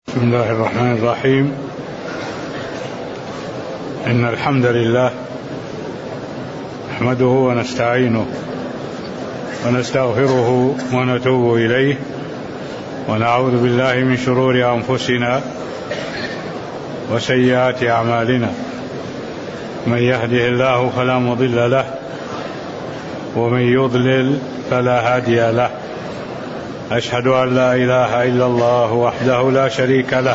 بسم الله الرحمن الرحيم. إن الحمد لله نحمده ونستعينه ونستغفره ونتوب إليه ونعوذ بالله من شرور أنفسنا وسيئات أعمالنا. من يهده الله فلا مضل له ومن يضلل فلا هادي له. أشهد أن لا إله إلا الله وحده لا شريك له،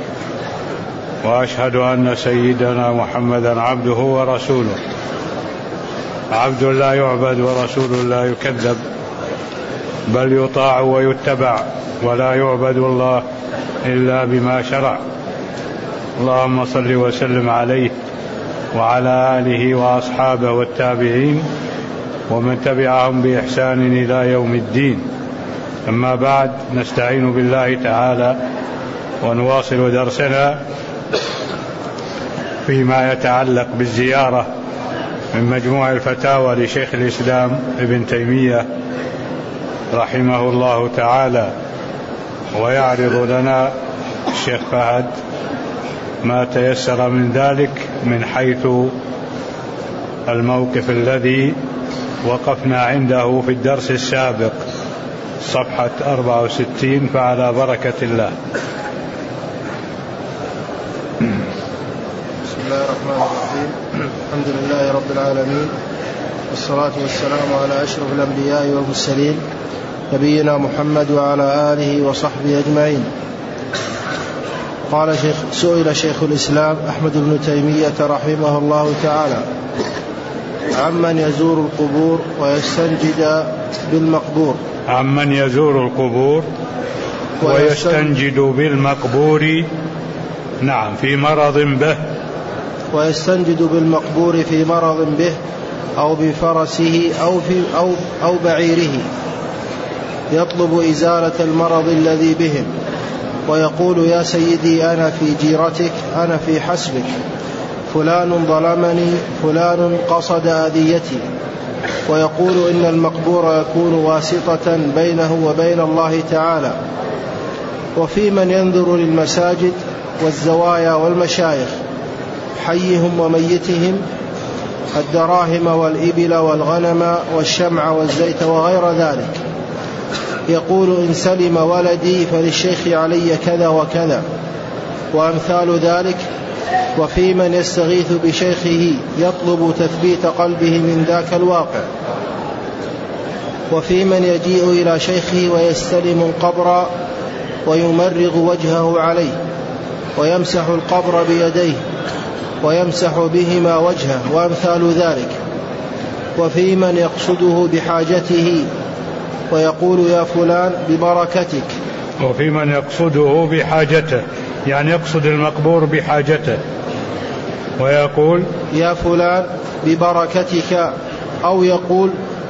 وأشهد أن سيدنا محمدا عبده ورسوله، عبد لا يعبد ورسول لا يكذب، بل يطاع ويتبع، ولا يعبد الله إلا بما شرع. اللهم صل وسلم عليه وعلى آله وأصحابه والتابعين ومن تبعهم بإحسان إلى يوم الدين. أما بعد، نستعين بالله تعالى ونواصل درسنا فيما يتعلق بالزيارة من مجموع الفتاوى لشيخ الإسلام ابن تيمية رحمه الله تعالى. ويعرض لنا الشيخ فهد ما تيسر من ذلك من حيث الموقف الذي وقفنا عنده في الدرس السابق، صفحة 64، فعلى بركة الله. بسم الله الرحمن الرحيم. الحمد لله رب العالمين، والصلاة والسلام على أشرف الأنبياء والمرسلين نبينا محمد وعلى آله وصحبه أجمعين. قال سئل شيخ الإسلام أحمد بن تيمية رحمه الله تعالى عمن يزور القبور ويستنجد بالمقبور. عمن يزور القبور ويستنجد بالمقبور، نعم، في مرض به. ويستنجد بالمقبور في مرض به أو بفرسه أو بعيره، يطلب إزالة المرض الذي بهم، ويقول: يا سيدي، أنا في جيرتك، أنا في حسبك، فلان ظلمني، فلان قصد أذيتي. ويقول إن المقبور يكون واسطة بينه وبين الله تعالى. وفي من ينظر للمساجد والزوايا والمشايخ، حيهم وميتهم، الدراهم والإبل والغنم والشمع والزيت وغير ذلك، يقول: إن سلم ولدي فللشيخ علي كذا وكذا، وأمثال ذلك. وفي من يستغيث بشيخه يطلب تثبيت قلبه من ذاك الواقع. وفي من يجيء إلى شيخه ويستلم القبر ويمرغ وجهه عليه ويمسح القبر بيديه ويمسح بهما وجهه، وأمثال ذلك. وفي من يقصده بحاجته ويقول: يا فلان ببركتك. وفي من يقصده بحاجته، يعني يقصد المقبور بحاجته ويقول: يا فلان ببركتك، أو يقول: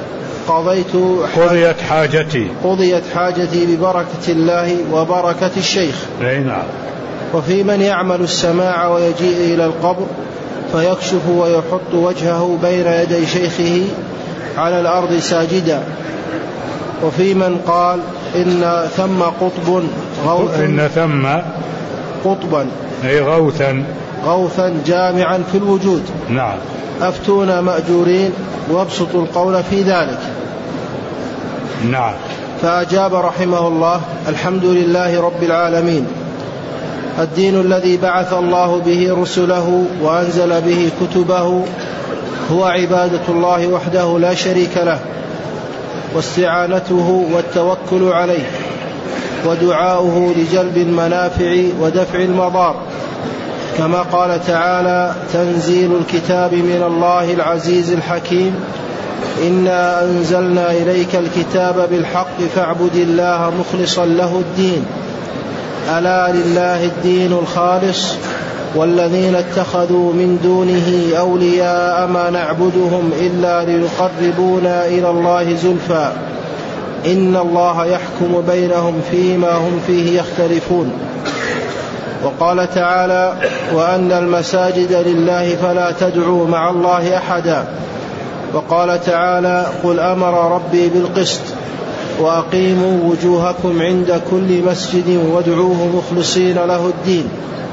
قضيت حاجتي ببركة الله وبركة الشيخ. نعم. وفي من يعمل السماع ويجيء إلى القبر فيكشف ويحط وجهه بين يدي شيخه على الأرض ساجدا. وفي من قال: إن ثم قطب غوثا، إن ثم قطبا أي غوثا جامعا في الوجود. نعم. أفتونا مأجورين وابسطوا القول في ذلك. نعم. فأجاب رحمه الله: الحمد لله رب العالمين. الدين الذي بعث الله به رسله وأنزل به كتبه هو عبادة الله وحده لا شريك له، واستعانته والتوكل عليه، ودعاؤه لجلب المنافع ودفع المضار، كما قال تعالى: تنزيل الكتاب من الله العزيز الحكيم، إنا أنزلنا إليك الكتاب بالحق فاعبد الله مخلصا له الدين، ألا لله الدين الخالص، والذين اتخذوا من دونه أولياء ما نعبدهم إلا ليقربونا إلى الله زلفى، إن الله يحكم بينهم فيما هم فيه يختلفون. وقال تعالى: وأن المساجد لله فلا تدعوا مع الله أحدا. وقال تعالى: قل أمر ربي بالقسط، وأقيموا وجوهكم عند كل مسجد وادعوه مخلصين له الدين.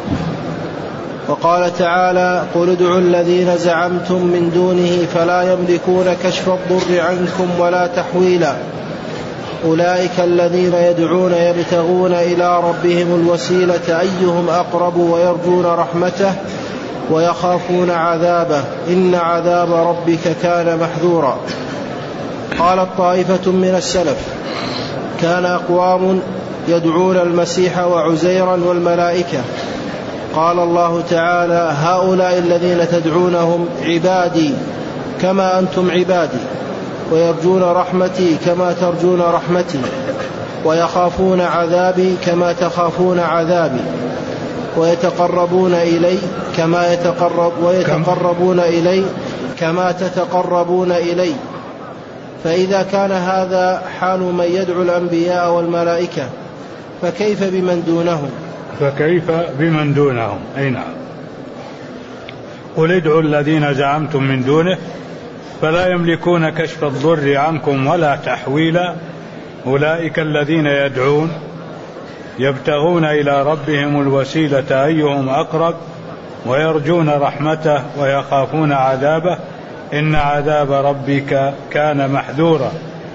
وقال تعالى: قل ادعوا الذين زعمتم من دونه فلا يملكون كشف الضر عنكم ولا تحويلا أولئك الذين يدعون يبتغون إلى ربهم الوسيلة أيهم أقرب ويرجون رحمته ويخافون عذابه إن عذاب ربك كان محذورا. قالت طائفة من السلف: كان أقوام يدعون المسيح وعزيرا والملائكة. قال الله تعالى: هؤلاء الذين تدعونهم عبادي كما أنتم عبادي، ويرجون رحمتي كما ترجون رحمتي، ويخافون عذابي كما تخافون عذابي، ويتقربون إلي كما تتقربون إلي. فإذا كان هذا حال من يدعو الأنبياء والملائكة فكيف بمن دونهم؟ أي نعم. قل ادعوا الذين زعمتم من دونه فلا يملكون كشف الضر عنكم ولا تحويلا أولئك الذين يدعون يبتغون إلى ربهم الوسيلة أيهم أقرب ويرجون رحمته ويخافون عذابه إن عذاب ربك كان محذورا.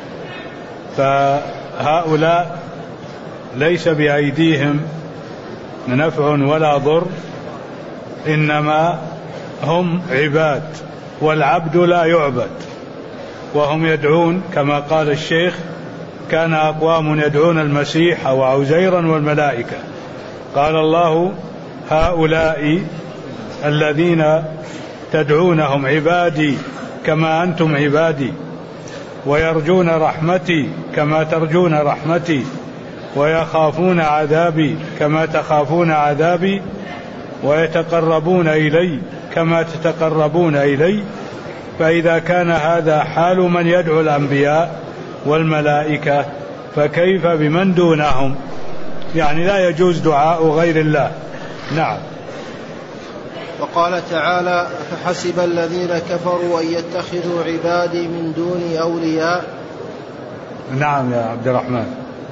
فهؤلاء ليس بأيديهم نفع ولا ضر، إنما هم عباد، والعبد لا يعبد، وهم يدعون كما قال الشيخ: كان أقوام يدعون المسيح وعزيرا والملائكة. قال الله: هؤلاء الذين تدعونهم عبادي كما أنتم عبادي، ويرجون رحمتي كما ترجون رحمتي، ويخافون عذابي كما تخافون عذابي، ويتقربون إلي كما تتقربون إلي. فإذا كان هذا حال من يدعو الأنبياء والملائكة فكيف بمن دونهم؟ يعني لا يجوز دعاء غير الله. نعم. وقال تعالى: فحسب الذين كفروا أن يتخذوا عبادي من دوني أولياء. نعم يا عبد الرحمن.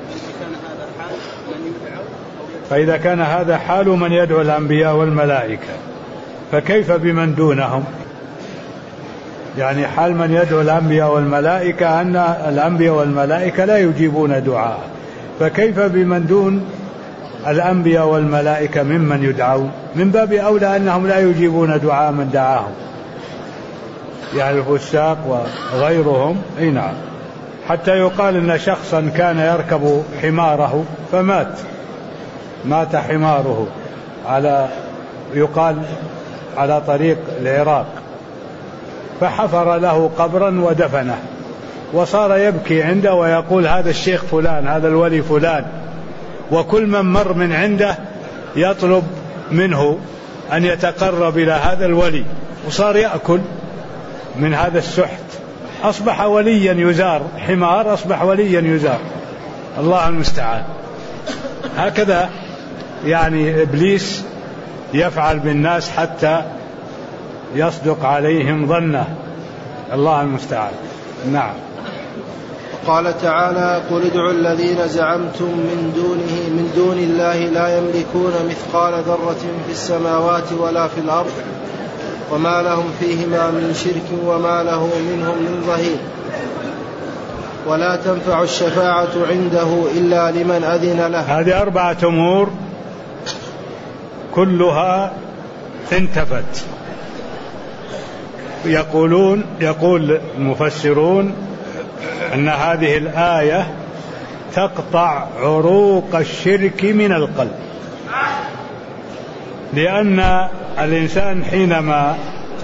فإذا كان هذا حال من يدعو الأنبياء والملائكة فكيف بمن دونهم؟ يعني حال من يدعو الأنبياء والملائكة أن الأنبياء والملائكة لا يجيبون دعاء، فكيف بمن دون الأنبياء والملائكة ممن يدعون؟ من باب أولى أنهم لا يجيبون دعاء من دعاهم، يعني الفساق وغيرهم. أي نعم. حتى يقال إن شخصا كان يركب حماره مات حماره يقال على طريق العراق، فحفر له قبرا ودفنه، وصار يبكي عنده ويقول: هذا الشيخ فلان، هذا الولي فلان. وكل من مر من عنده يطلب منه أن يتقرب إلى هذا الولي، وصار يأكل من هذا السحت، أصبح وليا يزار، حمار أصبح وليا يزار. الله المستعان. هكذا يعني إبليس يفعل بالناس حتى يصدق عليهم ظنه. الله المستعان. نعم. قال تعالى: قل ادعوا الذين زعمتم من دون الله لا يملكون مثقال ذرة في السماوات ولا في الأرض وما لهم فيهما من شرك وما له منهم من ظهير ولا تنفع الشفاعة عنده إلا لمن أذن له. هذه 4 أمور كلها انتفت. يقول المفسرون أن هذه الآية تقطع عروق الشرك من القلب، لأن الإنسان حينما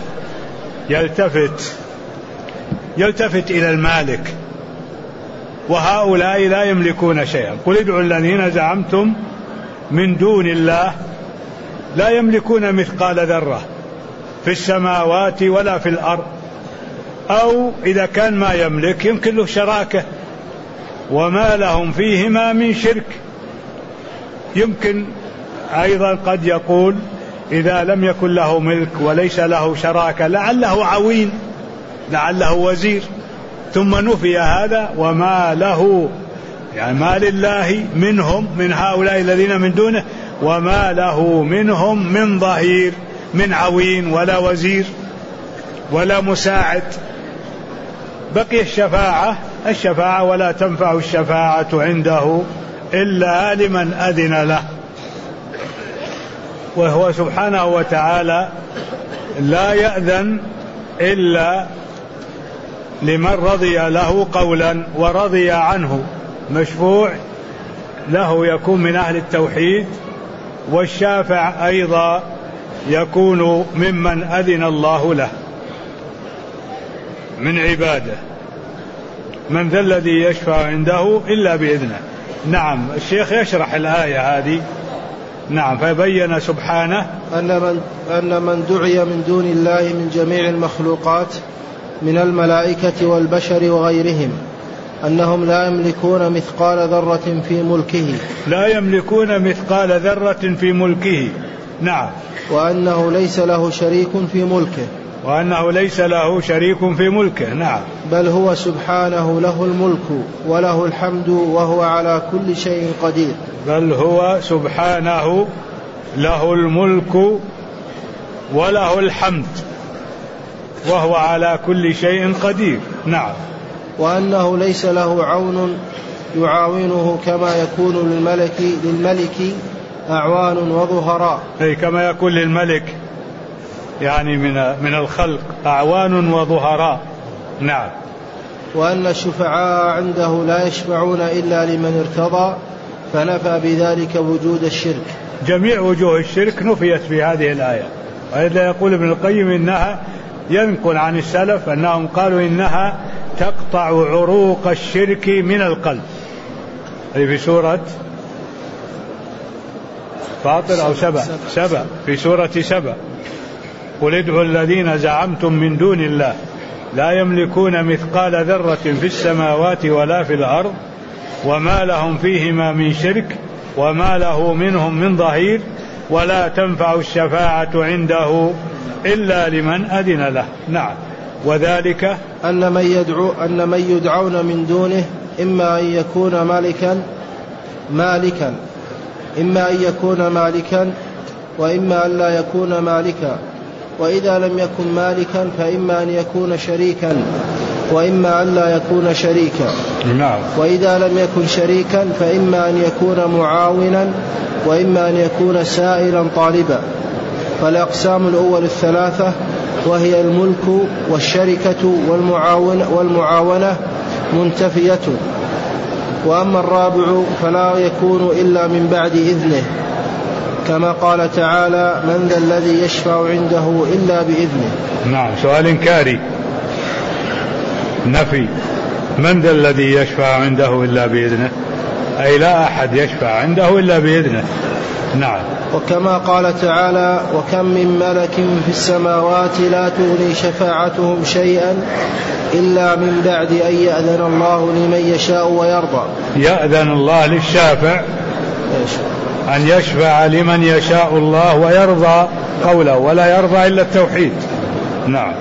يلتفت إلى المالك، وهؤلاء لا يملكون شيئا. قل ادعوا الذين زعمتم من دون الله لا يملكون مثقال ذرة في السماوات ولا في الأرض، أو إذا كان ما يملك يمكن له شراكة، وما لهم فيهما من شرك. يمكن أيضا قد يقول إذا لم يكن له ملك وليس له شراكة لعله عوين، لعله وزير، ثم نفي هذا وما له، يعني ما لله منهم من هؤلاء الذين من دونه، وما له منهم من ظهير، من عوين ولا وزير ولا مساعد. بقي الشفاعة ولا تنفع الشفاعة عنده إلا لمن أذن له، وهو سبحانه وتعالى لا يأذن إلا لمن رضي له قولا ورضي عنه مشفوع له يكون من أهل التوحيد، والشافع أيضا يكون ممن أذن الله له من عباده. من ذا الذي يشفع عنده إلا بإذنه. نعم، الشيخ يشرح الآية هذه. نعم، فبين سبحانه أن من دعي من دون الله من جميع المخلوقات من الملائكة والبشر وغيرهم أنهم لا يملكون مثقال ذرة في ملكه، لا يملكون مثقال ذرة في ملكه. نعم، وأنه ليس له شريك في ملكه، وأنه ليس له شريك في ملكه. نعم، بل هو سبحانه له الملك وله الحمد وهو على كل شيء قدير. بل هو سبحانه له الملك وله الحمد وهو على كل شيء قدير. نعم، وأنه ليس له عون يعاونه كما يكون للملك أعوان وظهراء، أي كما يكون للملك يعني من الخلق أعوان وظهراء. نعم، وأن الشفعاء عنده لا يشفعون إلا لمن ارتضى، فنفى بذلك وجود الشرك. جميع وجوه الشرك نفيت في هذه الآية. وإذا يقول ابن القيم إنها ينقل عن السلف أنهم قالوا إنها تقطع عروق الشرك من القلب، أي في سورة فاطر أو سبأ في سورة سبأ. قل ادعوا الذين زعمتم من دون الله لا يملكون مثقال ذرة في السماوات ولا في الأرض وما لهم فيهما من شرك وما له منهم من ظهير ولا تنفع الشفاعة عنده إلا لمن أذن له. نعم، وذلك أن من يدعون من دونه إما أن يكون مالكا وإما أن لا يكون مالكا، وإذا لم يكن مالكا فإما أن يكون شريكا وإما أن لا يكون شريكا. نعم، وإذا لم يكن شريكا فإما أن يكون معاونا وإما أن يكون سائلا طالبا. فالأقسام الأول الثلاثة وهي الملك والشركة والمعاونة منتفية. وأما الرابع فلا يكون إلا من بعد إذنه، كما قال تعالى من ذا الذي يشفع عنده إلا بإذنه. نعم، سؤال إنكاري نفي، من ذا الذي يشفع عنده إلا بإذنه، أي لا أحد يشفع عنده إلا بإذنه. نعم، وكما قال تعالى وكم من ملك في السماوات لا تغني شفاعتهم شيئا إلا من بعد أن يأذن الله لمن يشاء ويرضى. يأذن الله للشافع أن يشفع لمن يشاء الله ويرضى قوله، ولا يرضى إلا التوحيد. نعم،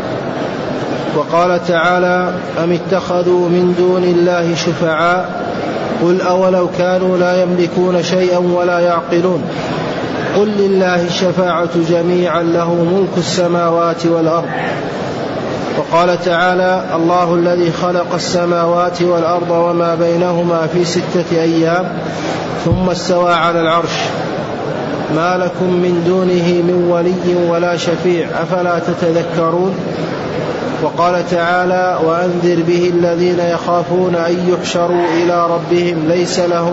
وقال تعالى أم اتخذوا من دون الله شفعاء قل أولو كانوا لا يملكون شيئا ولا يعقلون قل لله الشفاعة جميعا له ملك السماوات والأرض. وقال تعالى الله الذي خلق السماوات والأرض وما بينهما في 6 أيام ثم استوى على العرش ما لكم من دونه من ولي ولا شفيع أفلا تتذكرون. وقال تعالى وأنذر به الذين يخافون أن يحشروا إلى ربهم ليس لهم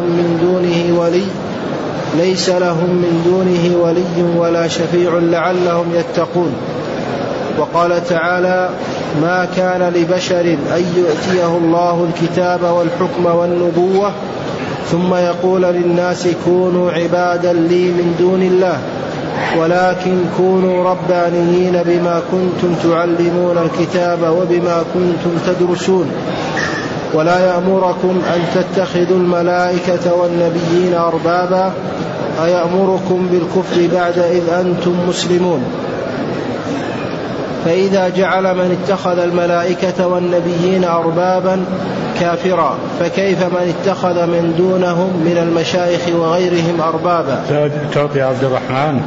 من دونه ولي ولا شفيع لعلهم يتقون. وقال تعالى ما كان لبشر أن يؤتيه الله الكتاب والحكم والنبوة ثم يقول للناس كونوا عبادا لي من دون الله ولكن كونوا ربانيين بما كنتم تعلمون الكتاب وبما كنتم تدرسون ولا يأمركم أن تتخذوا الملائكة والنبيين أربابا أيأمركم بالكفر بعد إذ أنتم مسلمون. فإذا جعل من اتخذ الملائكة والنبيين أربابا كافرا، فكيف من اتخذ من دونهم من المشايخ وغيرهم أربابا؟ تعطي عبد الرحمن.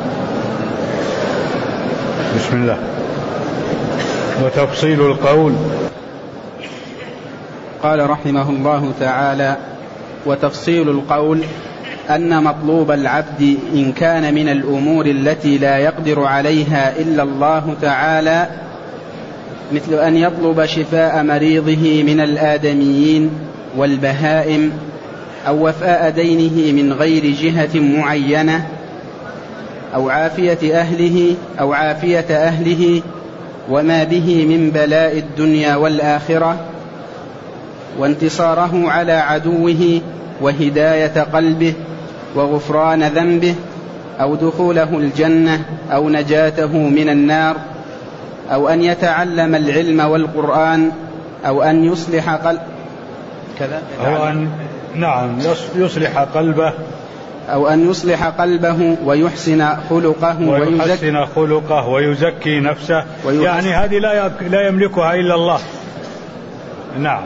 بسم الله. وتفصيل القول. قال رحمه الله تعالى: وتفصيل القول أن مطلوب العبد إن كان من الأمور التي لا يقدر عليها إلا الله تعالى، مثل أن يطلب شفاء مريضه من الآدميين والبهائم، أو وفاء دينه من غير جهة معينة، أو عافية أهله وما به من بلاء الدنيا والآخرة، وانتصاره على عدوه، وهداية قلبه، وغفران ذنبه، أو دخوله الجنة، أو نجاته من النار، أو أن يتعلم العلم والقرآن، أو أن يصلح يصلح قلبه ويحسن خلقه ويزكي نفسه، يعني هذه لا يملكها إلا الله. نعم.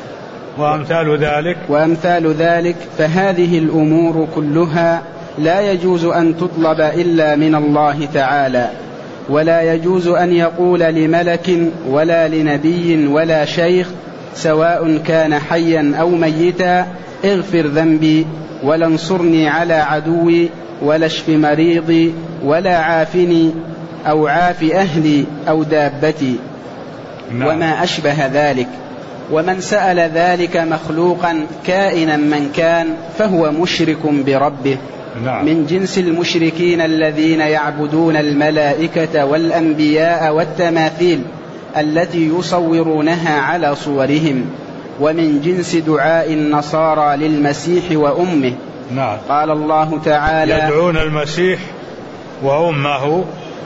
وأمثال ذلك فهذه الأمور كلها لا يجوز أن تطلب إلا من الله تعالى، ولا يجوز أن يقول لملك ولا لنبي ولا شيخ سواء كان حيا أو ميتا: اغفر ذنبي، ولا انصرني على عدوي، ولا اشف مريضي، ولا عافني، أو عاف أهلي أو دابتي. وما أشبه ذلك. ومن سأل ذلك مخلوقا كائنا من كان فهو مشرك بربه، من جنس المشركين الذين يعبدون الملائكة والأنبياء والتماثيل التي يصورونها على صورهم، ومن جنس دعاء النصارى للمسيح وأمه. قال الله تعالى: يدعون المسيح وأمه،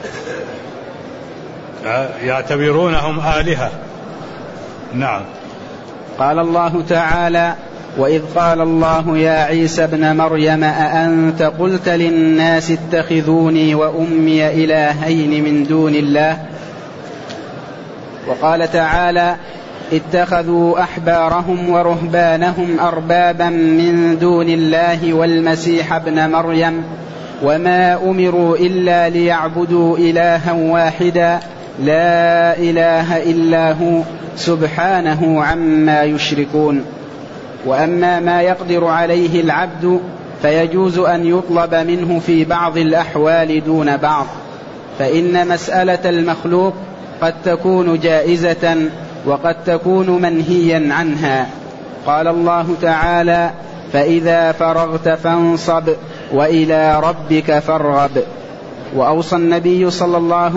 يعتبرونهم آلهة. نعم. قال الله تعالى: وإذ قال الله يا عيسى ابن مريم أأنت قلت للناس اتخذوني وأمي إلهين من دون الله. وقال تعالى: اتخذوا أحبارهم ورهبانهم أربابا من دون الله والمسيح ابن مريم وما أمروا إلا ليعبدوا إلها واحدا لا إله إلا هو سبحانه عما يشركون. وأما ما يقدر عليه العبد فيجوز أن يطلب منه في بعض الأحوال دون بعض، فإن مسألة المخلوق قد تكون جائزة وقد تكون منهيا عنها. قال الله تعالى: فإذا فرغت فانصب وإلى ربك فارغب. وأوصى النبي صلى الله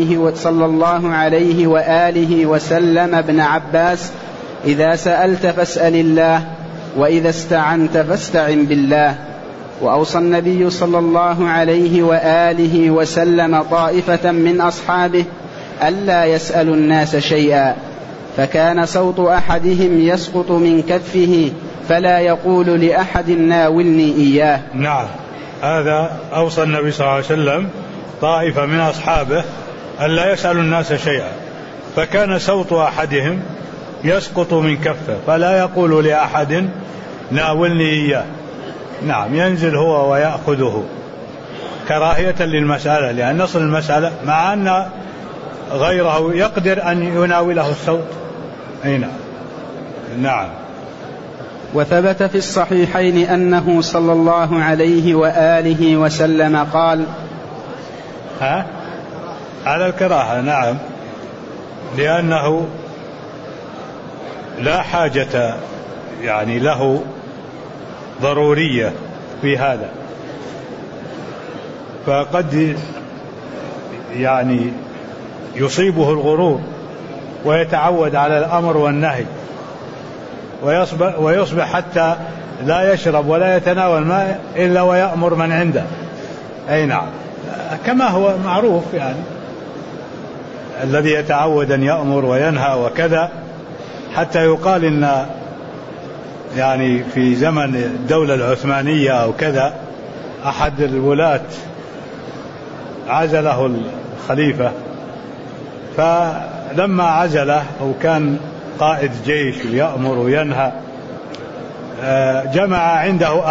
عليه وآله وسلم ابن عباس: إذا سألت فاسأل الله، وإذا استعنت فاستعن بالله. وأوصى النبي صلى الله عليه وآله وسلم طائفة من أصحابه ألا يسألوا الناس شيئا، فكان صوت أحدهم يسقط من كفه فلا يقول لأحد ناولني إياه. نعم، هذا أوصى النبي صلى الله عليه وسلم طائفة من أصحابه ألا يسألوا الناس شيئا، فكان صوت أحدهم يسقط من كفه فلا يقول لأحد ناولني إياه. نعم، ينزل هو ويأخذه كراهية للمسألة، لأن نصل المسألة مع أن غيره يقدر أن يناوله الصوت. أي نعم. وثبت في الصحيحين أنه صلى الله عليه وآله وسلم قال: على الكراهة. نعم، لأنه لا حاجة يعني له ضرورية في هذا، فقد يعني يصيبه الغرور ويتعود على الأمر والنهي ويصبح حتى لا يشرب ولا يتناول ماء إلا ويأمر من عنده. أي نعم، كما هو معروف يعني الذي يتعود أن يأمر وينهى وكذا، حتى يقال إن يعني في زمن الدولة العثمانية أو كذا أحد الولاة عزله الخليفة فلما عزله أو كان قائد جيش ويأمر وينهى جمع عنده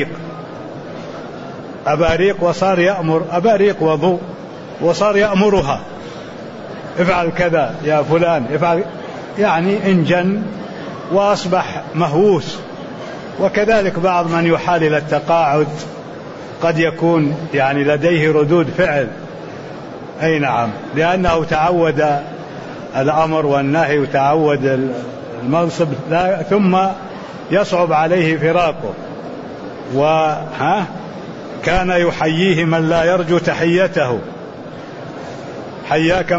أباريق وصار يأمر، أباريق وضوء، وصار يأمرها افعل كذا يا فلان افعل، يعني انجن وأصبح مهووس. وكذلك بعض من يحال إلى التقاعد قد يكون يعني لديه ردود فعل، أي نعم، لأنه تعود الأمر والنهي وتعود المنصب، ثم يصعب عليه فراقه. كان يحييه من لا يرجو تحيته، حياك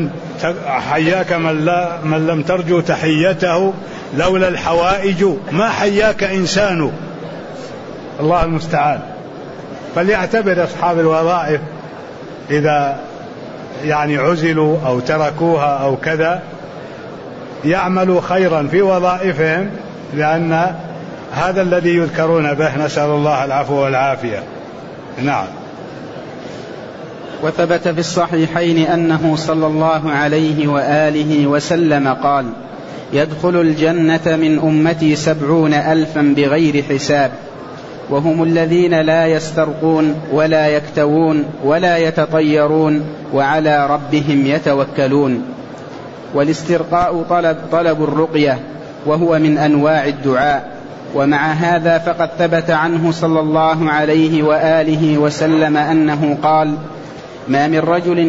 من لم ترجو تحيته، لولا الحوائج ما حياك إنسان. الله المستعان. فليعتبر أصحاب الوظائف إذا يعني عزلوا أو تركوها أو كذا يعملوا خيرا في وظائفهم، لأن هذا الذي يذكرون به، نسأل الله العفو والعافية. نعم. وثبت في الصحيحين أنه صلى الله عليه وآله وسلم قال: يدخل الجنة من أمتي 70,000 بغير حساب، وهم الذين لا يسترقون ولا يكتوون ولا يتطيرون وعلى ربهم يتوكلون. والاسترقاء طلب الرقية، وهو من أنواع الدعاء. ومع هذا فقد ثبت عنه صلى الله عليه وآله وسلم أنه قال: ما من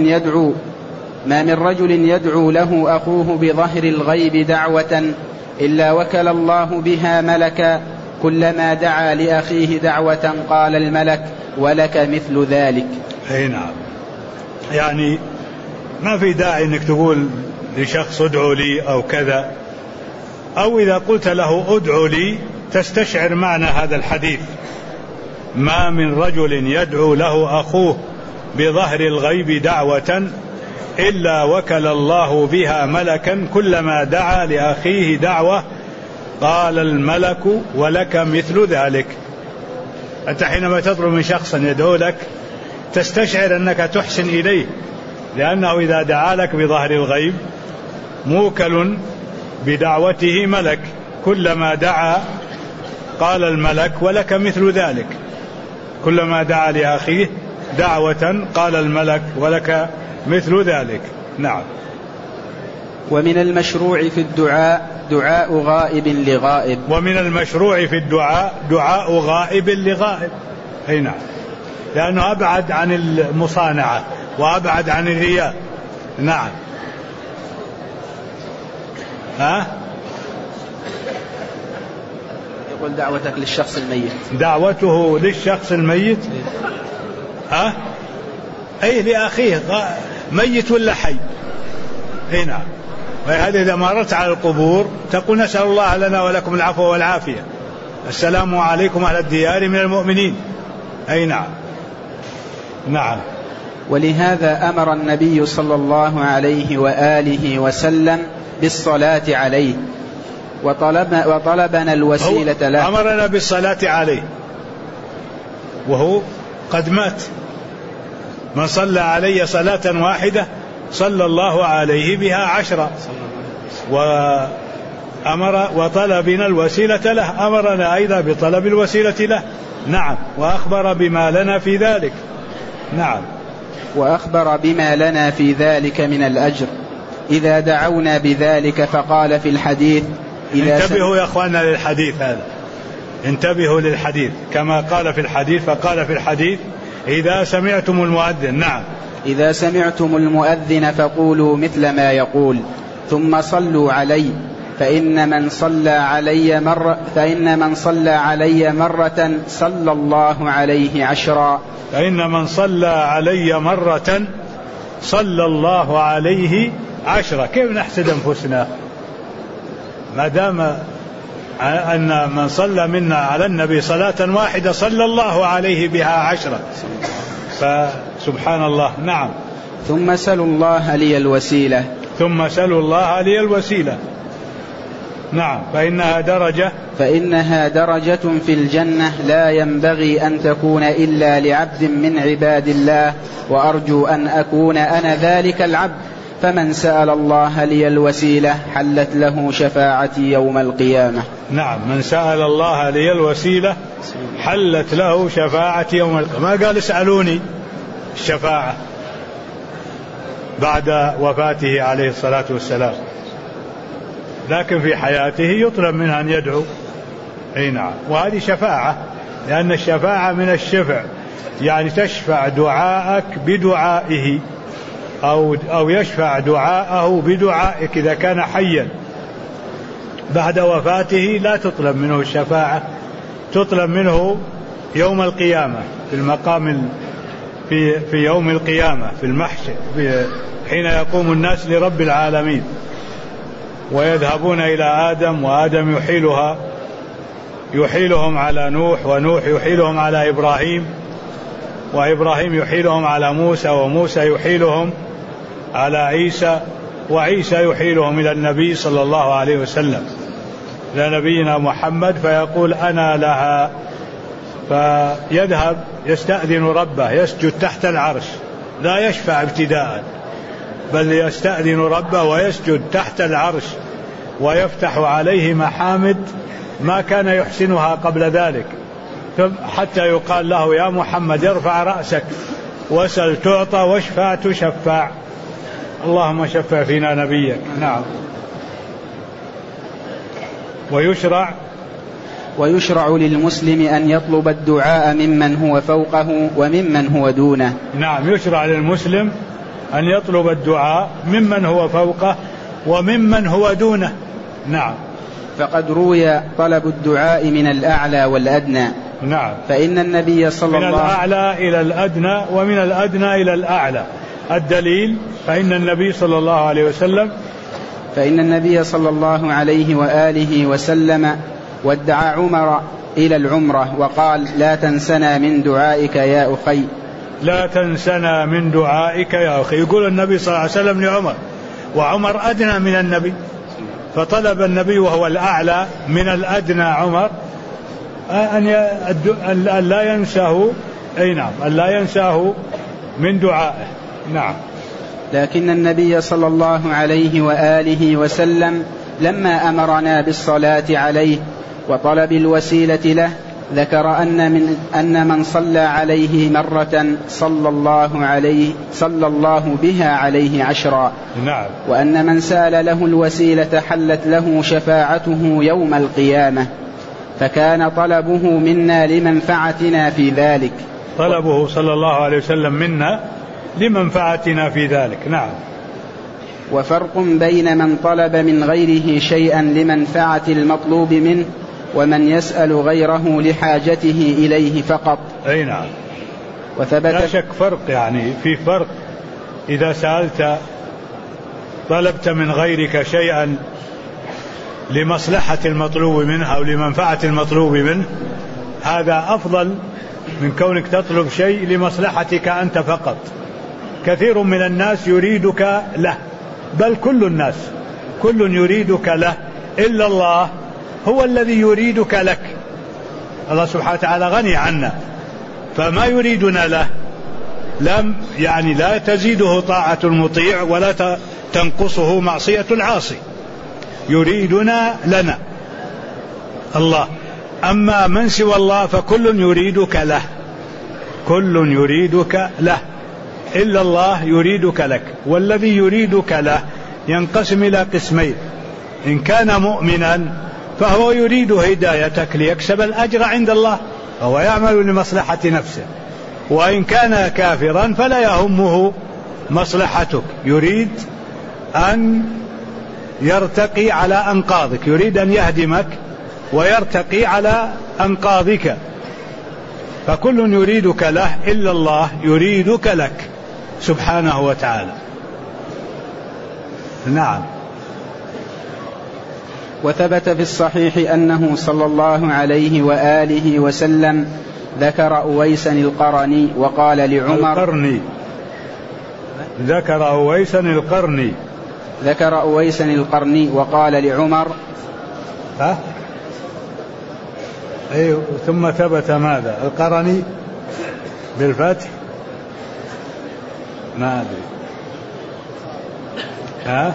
رجل يدعو له أخوه بظهر الغيب دعوة إلا وكل الله بها ملكا، كلما دعا لأخيه دعوة قال الملك: ولك مثل ذلك. أي نعم. يعني ما في داعي أنك تقول لشخص ادعو لي أو كذا، أو إذا قلت له ادعو لي تستشعر معنى هذا الحديث: ما من رجل يدعو له أخوه بظهر الغيب دعوة إلا وكل الله بها ملكا، كلما دعا لأخيه دعوة قال الملك ولك مثل ذلك. أنت حينما تطلب من شخص يدعو لك تستشعر أنك تحسن إليه، لأنه إذا دعا لك بظهر الغيب موكل بدعوته ملك، كلما دعا قال الملك ولك مثل ذلك، كلما دعا لأخيه دعوة قال الملك ولك مثل ذلك. نعم. ومن المشروع في الدعاء دعاء غائب لغائب. ومن المشروع في الدعاء دعاء غائب لغائب. أي نعم، لأنه أبعد عن المصانعة وأبعد عن الرياء. نعم. يقول دعوتك للشخص الميت، دعوته للشخص الميت أي لأخيه ميت ولا حي. أي نعم. وهذا إذا مرت على القبور تقول: نسأل الله لنا ولكم العفو والعافية، السلام عليكم أهل الديار من المؤمنين. أي نعم. نعم. ولهذا أمر النبي صلى الله عليه وآله وسلم بالصلاة عليه، وطلبنا الوسيلة له. أمرنا بالصلاة عليه وهو قد مات. من صلى علي صلاة واحدة صلى الله عليه بها 10. وطلبنا الوسيلة له، أمرنا أيضا بطلب الوسيلة له. نعم. وأخبر بما لنا في ذلك. نعم. وأخبر بما لنا في ذلك من الأجر إذا دعونا بذلك، فقال في الحديث: انتبهوا يا أخواننا للحديث هذا، انتبهوا للحديث كما قال في الحديث. فقال في الحديث: إذا سمعتم المؤذن. نعم. إذا سمعتم المؤذن فقولوا مثل ما يقول، ثم صلوا علي، فإن من صلى علي مرة صلى الله عليه 10. فإن من صلى علي مرة صلى الله عليه 10. كيف نحسد أنفسنا ما دام أن من صلى منا على النبي صلاة واحدة صلى الله عليه بها 10. فسبحان الله. نعم. ثم سلوا الله لي الوسيلة. ثم سلوا الله لي الوسيلة. نعم. فإنها درجة في الجنة لا ينبغي أن تكون إلا لعبد من عباد الله، وأرجو أن أكون أنا ذلك العبد، فمن سأل الله لي الوسيلة حلت له شفاعتي يوم القيامة. نعم، من سأل الله لي الوسيلة حلت له شفاعتي يوم القيامة. ما قال اسألوني الشفاعة بعد وفاته عليه الصلاة والسلام، لكن في حياته يطلب منه أن يدعو. أي نعم، وهذه شفاعة، لأن الشفاعة من الشفع، يعني تشفع دعاءك بدعائه أو يشفع دعاءه بدعائك إذا كان حيا. بعد وفاته لا تطلب منه الشفاعة، تطلب منه يوم القيامة في المقام في يوم القيامة في المحشر، حين يقوم الناس لرب العالمين ويذهبون إلى آدم، وآدم يحيلهم على نوح، ونوح يحيلهم على إبراهيم، وإبراهيم يحيلهم على موسى، وموسى يحيلهم على عيسى، وعيسى يحيلهم إلى النبي صلى الله عليه وسلم، إلى نبينا محمد، فيقول أنا لها، فيذهب يستأذن ربه، يسجد تحت العرش، لا يشفع ابتداء، بل يستأذن ربه ويسجد تحت العرش، ويفتح عليه محامد ما كان يحسنها قبل ذلك، حتى يقال له يا محمد ارفع رأسك واسأل تعطى واشفع تشفع، اللهم شفع فينا نبيك. نعم. ويشرع للمسلم أن يطلب الدعاء ممن هو فوقه وممن هو دونه. نعم، يشرع للمسلم أن يطلب الدعاء ممن هو فوقه وممن هو دونه. نعم. فقد روي طلب الدعاء من الأعلى والأدنى. نعم. فإن النبي صلى الله عليه وسلم من الأعلى إلى الأدنى ومن الأدنى إلى الأعلى. الدليل فإن النبي صلى الله عليه وآله وسلم ودع عمر إلى العمرة وقال لا تنسنا من دعائك يا أخي. لا تنسنا من دعائك يا أخي، يقول النبي صلى الله عليه وسلم لعمر، وعمر أدنى من النبي، فطلب النبي وهو الأعلى من الأدنى عمر أن لا ينساه. أي نعم، أن لا ينساه من دعائه. نعم. لكن النبي صلى الله عليه وآله وسلم لما أمرنا بالصلاة عليه وطلب الوسيلة له ذكر أن من صلى عليه مرة صلى الله بها عليه 10. نعم. وأن من سأل له الوسيلة حلت له شفاعته يوم القيامة، فكان طلبه منا لمنفعتنا في ذلك. طلبه صلى الله عليه وسلم منا لمنفعتنا في ذلك. نعم. وفرق بين من طلب من غيره شيئا لمنفعة المطلوب منه ومن يسأل غيره لحاجته إليه فقط. أي نعم. لا شك فرق، يعني في فرق إذا سألت طلبت من غيرك شيئا لمصلحة المطلوب منه أو لمنفعة المطلوب منه، هذا أفضل من كونك تطلب شيء لمصلحتك أنت فقط. كثير من الناس يريدك له، بل كل الناس كل يريدك له، إلا الله هو الذي يريدك لك. الله سبحانه وتعالى غني عنا، فما يريدنا له لا تزيده طاعة المطيع ولا تنقصه معصية العاصي، يريدنا لنا الله. أما من سوى الله فكل يريدك له، كل يريدك له، إلا الله يريدك لك. والذي يريدك له ينقسم إلى قسمين: إن كان مؤمنا فهو يريد هدايتك ليكسب الأجر عند الله، فهو يعمل لمصلحة نفسه. وإن كان كافرا فلا يهمه مصلحتك، يريد أن يرتقي على أنقاضك، يريد أن يهدمك ويرتقي على أنقاضك. فكل يريدك له إلا الله يريدك لك سبحانه وتعالى. نعم. وثبت في الصحيح أنه صلى الله عليه وآله وسلم ذكر أويسا القرني وقال لعمر ذكر أويسا القرني وقال لعمر أيوه. ثم ثبت ماذا؟ القرني بالفتح، ما أدري. ها؟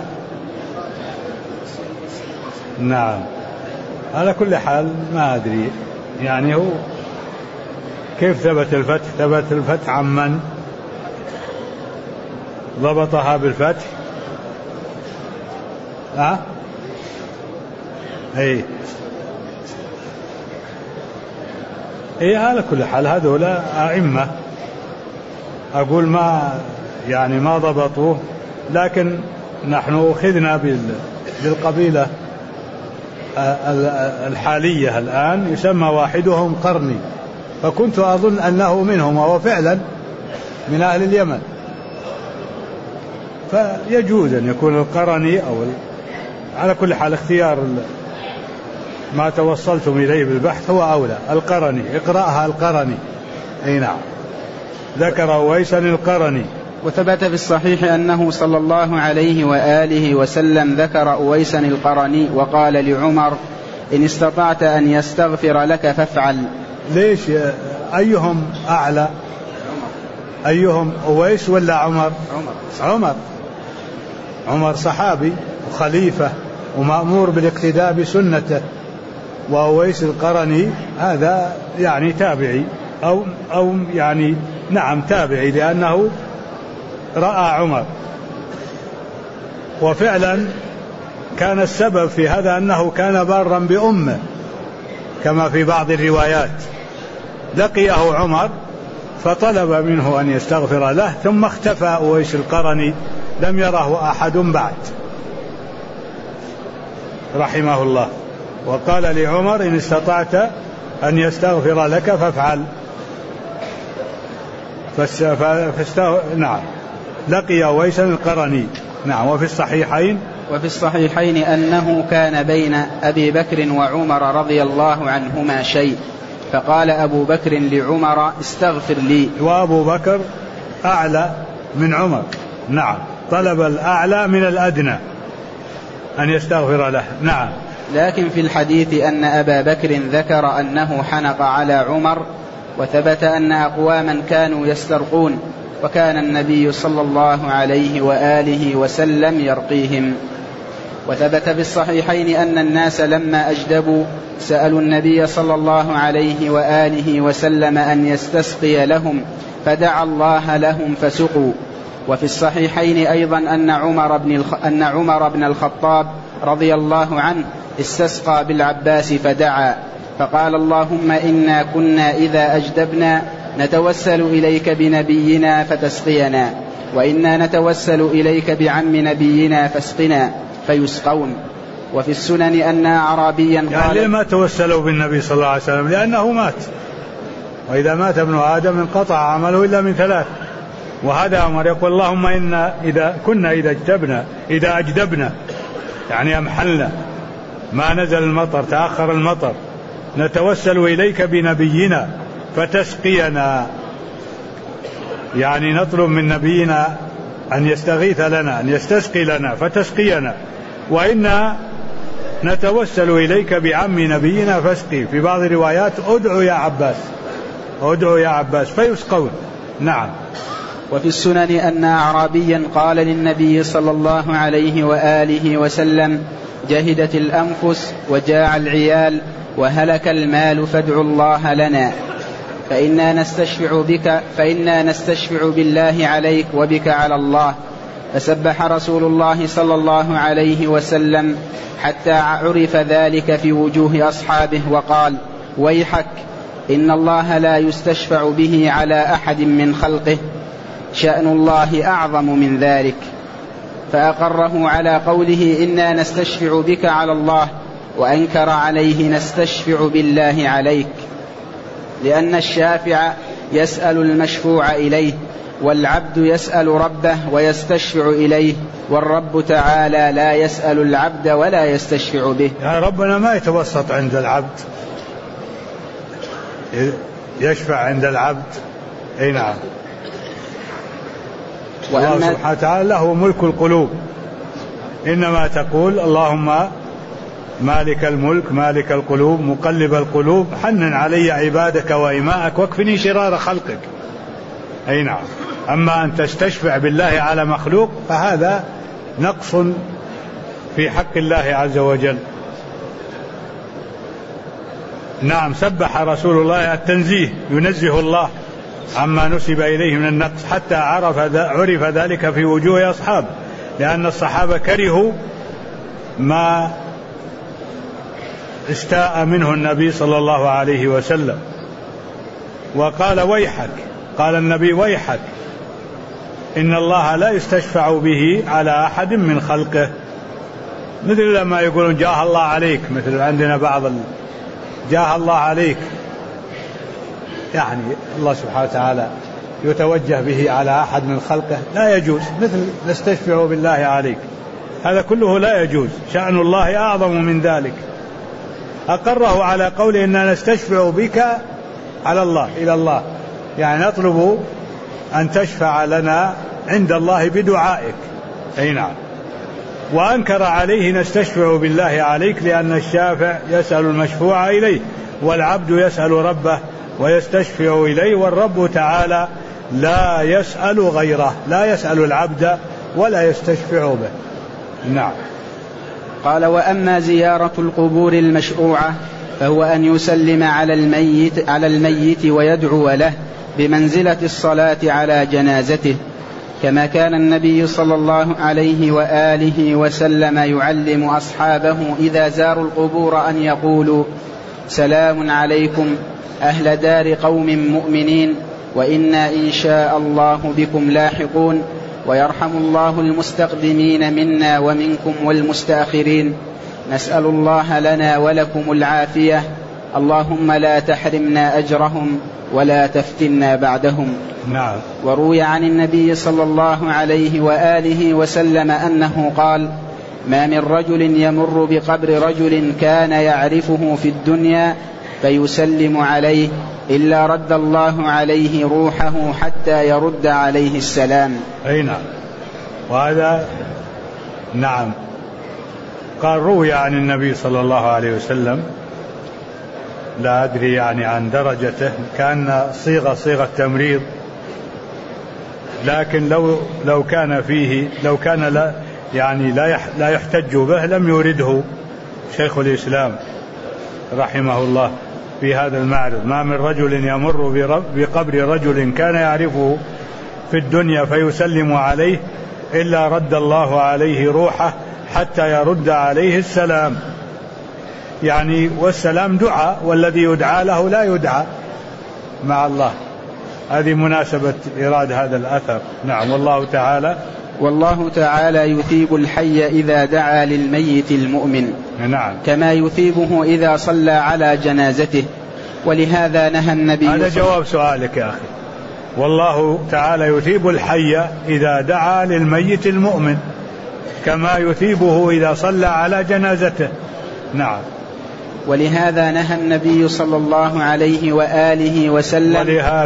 نعم. على كل حال ما أدري يعني هو كيف ثبت الفتح. ثبت الفتح عمن ضبطها بالفتح. اي على كل حال هذول أئمة، أقول ما ضبطوه، لكن نحن أخذنا بالقبيلة الحالية الآن يسمى واحدهم قرني، فكنت أظن أنه منهم وهو فعلا من أهل اليمن، فيجوز أن يكون القرني أو على كل حال اختيار ما توصلتم إليه بالبحث هو أولى. القرني، اقرأها القرني. أي نعم، ذكر أويسا القرني. وثبت في الصحيح أنه صلى الله عليه وآله وسلم ذكر أويسا القرني وقال لعمر: إن استطعت أن يستغفر لك فافعل. ليش؟ أيهم أعلى؟ أيهم، أويس ولا عمر؟ عمر صحابي وخليفة ومأمور بالاقتداء بسنته، وأويس القرني هذا يعني تابعي أو يعني نعم تابعي، لأنه رأى عمر، وفعلا كان السبب في هذا أنه كان بارا بأمه كما في بعض الروايات. لقيه عمر فطلب منه أن يستغفر له، ثم اختفى أويس القرني، لم يره أحد بعد رحمه الله، وقال لعمر: إن استطعت أن يستغفر لك فافعل. نعم، لقي أويسا القرني. نعم. وفي الصحيحين أنه كان بين أبي بكر وعمر رضي الله عنهما شيء، فقال أبو بكر لعمر: استغفر لي. وأبو بكر أعلى من عمر. نعم، طلب الأعلى من الأدنى أن يستغفر له. نعم. لكن في الحديث أن أبا بكر ذكر أنه حنق على عمر، وثبت أن أقواما كانوا يسترقون، وكان النبي صلى الله عليه وآله وسلم يرقيهم. وثبت في الصحيحين أن الناس لما أجدبوا سألوا النبي صلى الله عليه وآله وسلم أن يستسقي لهم، فدعا الله لهم فسقوا. وفي الصحيحين أيضا أن عمر بن الخطاب رضي الله عنه استسقى بالعباس فدعا، فقال: اللهم إنا كنا إذا أجدبنا نتوسل إليك بنبينا فتسقينا، وإنا نتوسل إليك بعم نبينا فاسقنا، فيسقون. وفي السنن أن أعرابيا قال: يعني ما توسلوا بالنبي صلى الله عليه وسلم؟ لأنه مات، وإذا مات ابن آدم انقطع عمله إلا من ثلاث. وهذا أمر يقول: اللهم إنا إذا أجدبنا يعني أمحلنا، ما نزل المطر، تأخر المطر، نتوسل إليك بنبينا فتسقينا، يعني نطلب من نبينا أن يستغيث لنا، أن يستسقي لنا فتسقينا، وإنا نتوسل إليك بعم نبينا فاسقي. في بعض الروايات: ادعوا يا عباس فيسقون. نعم. وفي السنن أن أعرابيا قال للنبي صلى الله عليه وآله وسلم: جهدت الأنفس وجاع العيال وهلك المال فادعوا الله لنا، فإنا نستشفع بالله عليك وبك على الله. فسبح رسول الله صلى الله عليه وسلم حتى عرف ذلك في وجوه أصحابه، وقال: ويحك، إن الله لا يستشفع به على أحد من خلقه، شأن الله أعظم من ذلك. فأقره على قوله: إنا نستشفع بك على الله، وأنكر عليه: نستشفع بالله عليك، لأن الشافع يسأل المشفوع إليه، والعبد يسأل ربه ويستشفع إليه، والرب تعالى لا يسأل العبد ولا يستشفع به. يعني ربنا ما يتوسط عند العبد، يشفع عند العبد. أي نعم. الله سبحانه وتعالى له ملك القلوب، إنما تقول: اللهم مالك الملك مالك القلوب مقلب القلوب حنن علي عبادك وإماءك واكفني شرار خلقك. أي نعم. أما أن تستشفع بالله على مخلوق فهذا نقص في حق الله عز وجل. نعم، سبح رسول الله التنزيه، ينزه الله عما نسب إليه من النقص، حتى عرف ذلك في وجوه أصحابه، لأن الصحابة كرهوا ما استاء منه النبي صلى الله عليه وسلم، وقال ويحك، قال النبي ويحك، إن الله لا يستشفع به على أحد من خلقه، مثل لما يقولون جاه الله عليك، مثل عندنا بعض جاه الله عليك، يعني الله سبحانه وتعالى يتوجه به على أحد من خلقه، لا يجوز، مثل نستشفع بالله عليك، هذا كله لا يجوز، شأن الله أعظم من ذلك. أقره على قوله إننا نستشفع بك على الله، إلى الله، يعني نطلب أن تشفع لنا عند الله بدعائك. أي نعم. وأنكر عليه نستشفع بالله عليك، لأن الشافع يسأل المشفوع إليه، والعبد يسأل ربه ويستشفع إليه، والرب تعالى لا يسأل غيره، لا يسأل العبد ولا يستشفع به. نعم. قال: وأما زيارة القبور المشروعة فهو أن يسلم على الميت ويدعو له بمنزلة الصلاة على جنازته، كما كان النبي صلى الله عليه وآله وسلم يعلم أصحابه إذا زاروا القبور أن يقولوا: سلام عليكم أهل دار قوم مؤمنين، وإنا إن شاء الله بكم لاحقون، ويرحم الله المستقدمين منا ومنكم والمستأخرين، نسأل الله لنا ولكم العافية، اللهم لا تحرمنا أجرهم ولا تفتنا بعدهم. نعم. وروي عن النبي صلى الله عليه وآله وسلم أنه قال: ما من رجل يمر بقبر رجل كان يعرفه في الدنيا فيسلم عليه إلا رد الله عليه روحه حتى يرد عليه السلام. أي نعم. وهذا نعم قال روي عن النبي صلى الله عليه وسلم، لا أدري يعني عن درجته، كان صيغة تمريض، لكن لو كان فيه، لو كان لا يعني لا يحتج به لم يورده شيخ الإسلام رحمه الله في هذا المعرض. ما من رجل يمر بقبر رجل كان يعرفه في الدنيا فيسلم عليه إلا رد الله عليه روحه حتى يرد عليه السلام، يعني والسلام دعاء، والذي يدعى له لا يدعى مع الله. هذه مناسبة إيراد هذا الأثر. نعم. والله تعالى يثيب الحي إذا دعا للميت المؤمن، نعم، كما يثيبه إذا صلى على جنازته. ولهذا نهى النبي. هذا جواب سؤالك يا أخي. والله تعالى يثيب الحي إذا دعا للميت المؤمن كما يثيبه إذا صلى على جنازته. نعم. ولهذا نهى النبي صلى الله عليه وآله وسلم.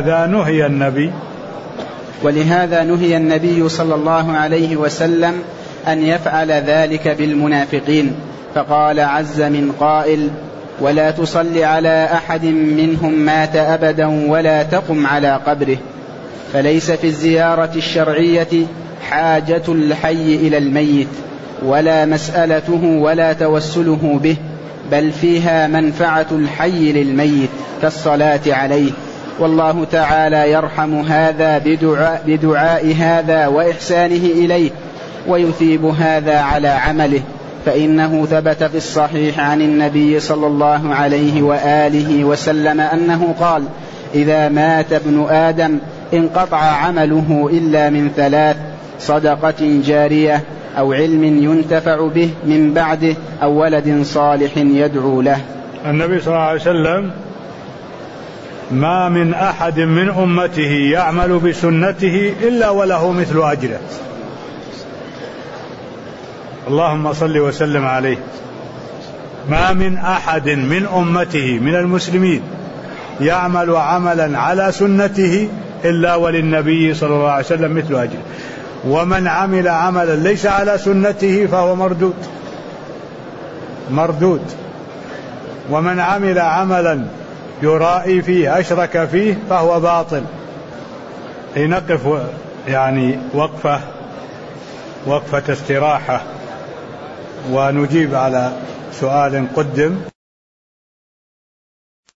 ولهذا نهي النبي صلى الله عليه وسلم أن يفعل ذلك بالمنافقين، فقال عز من قائل: ولا تصل على أحد منهم مات أبدا ولا تقم على قبره. فليس في الزيارة الشرعية حاجة الحي إلى الميت ولا مسألته ولا توسله به، بل فيها منفعة الحي للميت كالصلاة عليه، والله تعالى يرحم هذا بدعاء هذا وإحسانه إليه، ويثيب هذا على عمله، فإنه ثبت في الصحيح عن النبي صلى الله عليه وآله وسلم أنه قال: إذا مات ابن آدم انقطع عمله إلا من ثلاث: صدقة جارية، أو علم ينتفع به من بعده، أو ولد صالح يدعو له. النبي صلى الله عليه وسلم: ما من أحد من أمته يعمل بسنته إلا وله مثل أجره. اللهم صل وسلم عليه. ما من أحد من أمته من المسلمين يعمل عملا على سنته إلا وللنبي صلى الله عليه وسلم مثل أجره، ومن عمل عملا ليس على سنته فهو مردود، ومن عمل عملا يرائي فيه أشرك فيه فهو باطل. لنقف يعني وقفة وقفة استراحة ونجيب على سؤال قدم